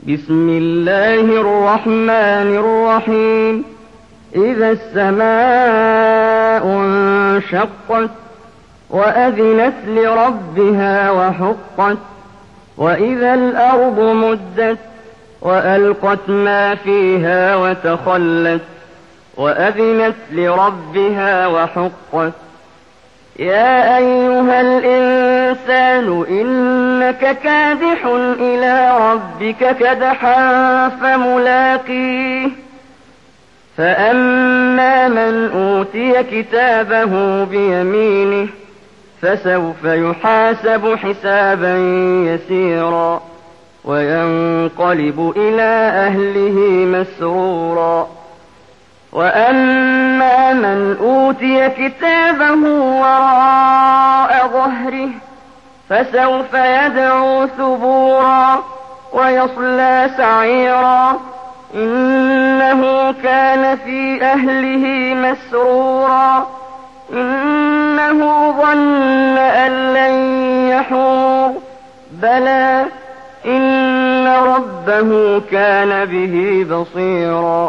بسم الله الرحمن الرحيم إذا السماء انشقت وأذنت لربها وحقت وإذا الأرض مدت وألقت ما فيها وتخلت وأذنت لربها وحقت يا أيها الإنسان إنك كادح إلى ربك كدحا فملاقيه فأما من أوتي كتابه بيمينه فسوف يحاسب حسابا يسيرا وينقلب إلى أهله مسرورا وأما من أوتي كتابه وراء ظهره فسوف يدعو ثبورا ويصلى سعيرا إنه كان في أهله مسرورا إنه ظن أن لن يحور بلى إن ربه كان به بصيرا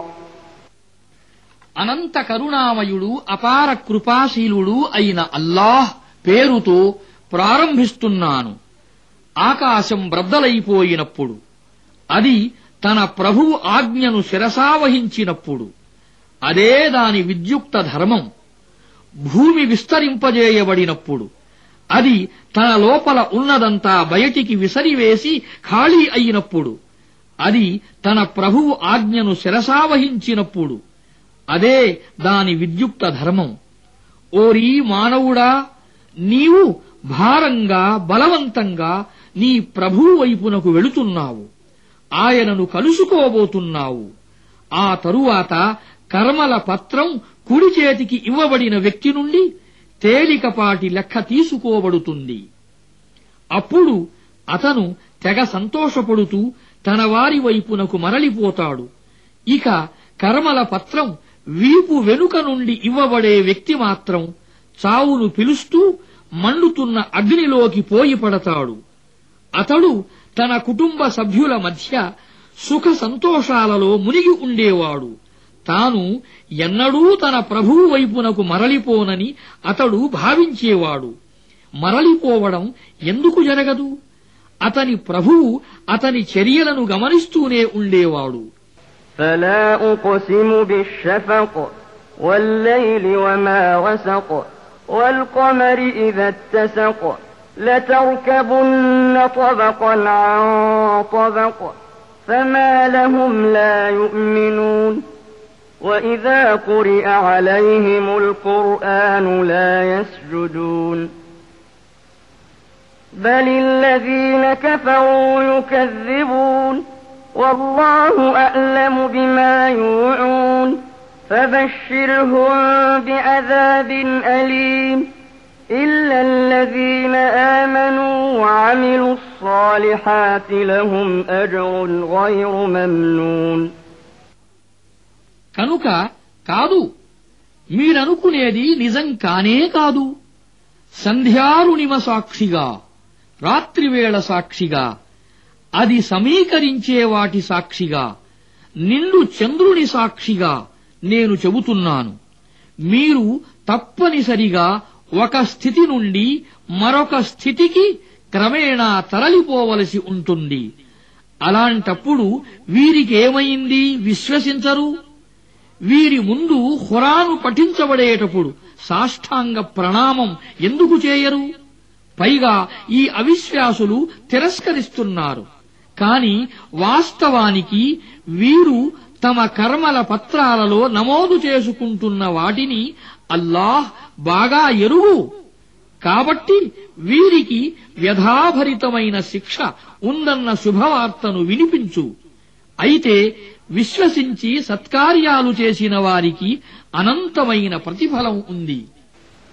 అనంత కరుణామయుడు అపార కృపాశీలుడు అయిన అల్లాహ్ పేరుతో ప్రారంభిస్తున్నాను. ఆకాశం బ్రద్దలైపోయినప్పుడు, అది తన ప్రభువు ఆజ్ఞను శిరసావహించినప్పుడు, అదే దాని విద్యుక్త ధర్మం. భూమి విస్తరింపజేయబడినప్పుడు, అది తన లోపల ఉన్నదంతా బయటికి విసరివేసి ఖాళీ అయినప్పుడు, అది తన ప్రభువు ఆజ్ఞను శిరసావహించినప్పుడు, అదే దాని విద్యుక్త ధర్మం. ఓరీ మానవుడా, నీవు భారంగా బలవంతంగా నీ ప్రభువు వైపునకు వెళుతున్నావు, ఆయనను కలుసుకోబోతున్నావు. ఆ తరువాత కర్మల పత్రం కుడి చేతికి ఇవ్వబడిన వ్యక్తి నుండి తేలికపాటి లెక్క తీసుకోబడుతుంది. అప్పుడు అతను తెగ సంతోషపడుతూ తన వారి వైపునకు మరలిపోతాడు. ఇక కర్మల పత్రం వీపు వెనుక నుండి ఇవ్వబడే వ్యక్తి మాత్రం చావును పిలుస్తూ మండుతున్న అగ్నిలోకి పోయి పడతాడు. అతడు తన కుటుంబ సభ్యుల మధ్య సుఖ సంతోషాలలో మునిగి ఉండేవాడు. తాను ఎన్నడూ తన ప్రభువు వైపునకు మరలిపోనని అతడు భావించేవాడు. మరలిపోవడం ఎందుకు జరగదు? అతని ప్రభువు అతని చర్యలను గమనిస్తూనే ఉండేవాడు. فلا أقسم بالشفق والليل وما وسق والقمر إذا اتسق لتركبن طبقا عن طبق فما لهم لا يؤمنون وإذا قرئ عليهم القرآن لا يسجدون بل الذين كفروا يكذبون والله أعلم بما يوعون فبشرهم بعذاب أليم إلا الذين آمنوا وعملوا الصالحات لهم أجر غير ممنون కనుక కాదు, మీరనుకునేది నిజం కానే కాదు. సంధ్యారుణిమ సాక్షిగా, రాత్రివేళ సాక్షిగా, అది సమీకరించే వాటి సాక్షిగా, నిండు చంద్రుని సాక్షిగా నేను చెబుతున్నాను. మీరు తప్పనిసరిగా ఒక స్థితి నుండి మరొక స్థితికి క్రమేణా తరలిపోవలసి ఉంటుంది. అలాంటప్పుడు వీరికేమైంది, విశ్వసించరు? వీరి ముందు ఖురాను పఠించబడేటప్పుడు సాష్టాంగ ప్రణామం ఎందుకు చేయరు? పైగా ఈ అవిశ్వాసులు తిరస్కరిస్తున్నారు. కాని వాస్తవానికి వీరు తమ కర్మల పత్రాలలో నమోదు చేసుకుంటున్న వాటిని అల్లాహ్ బాగా ఎరుగు. కాబట్టి వీరికి వ్యధాభరితమైన శిక్ష ఉందన్న శుభవార్తను వినిపించు. అయితే విశ్వసించి సత్కార్యాలు చేసిన వారికి అనంతమైన ప్రతిఫలం ఉంది.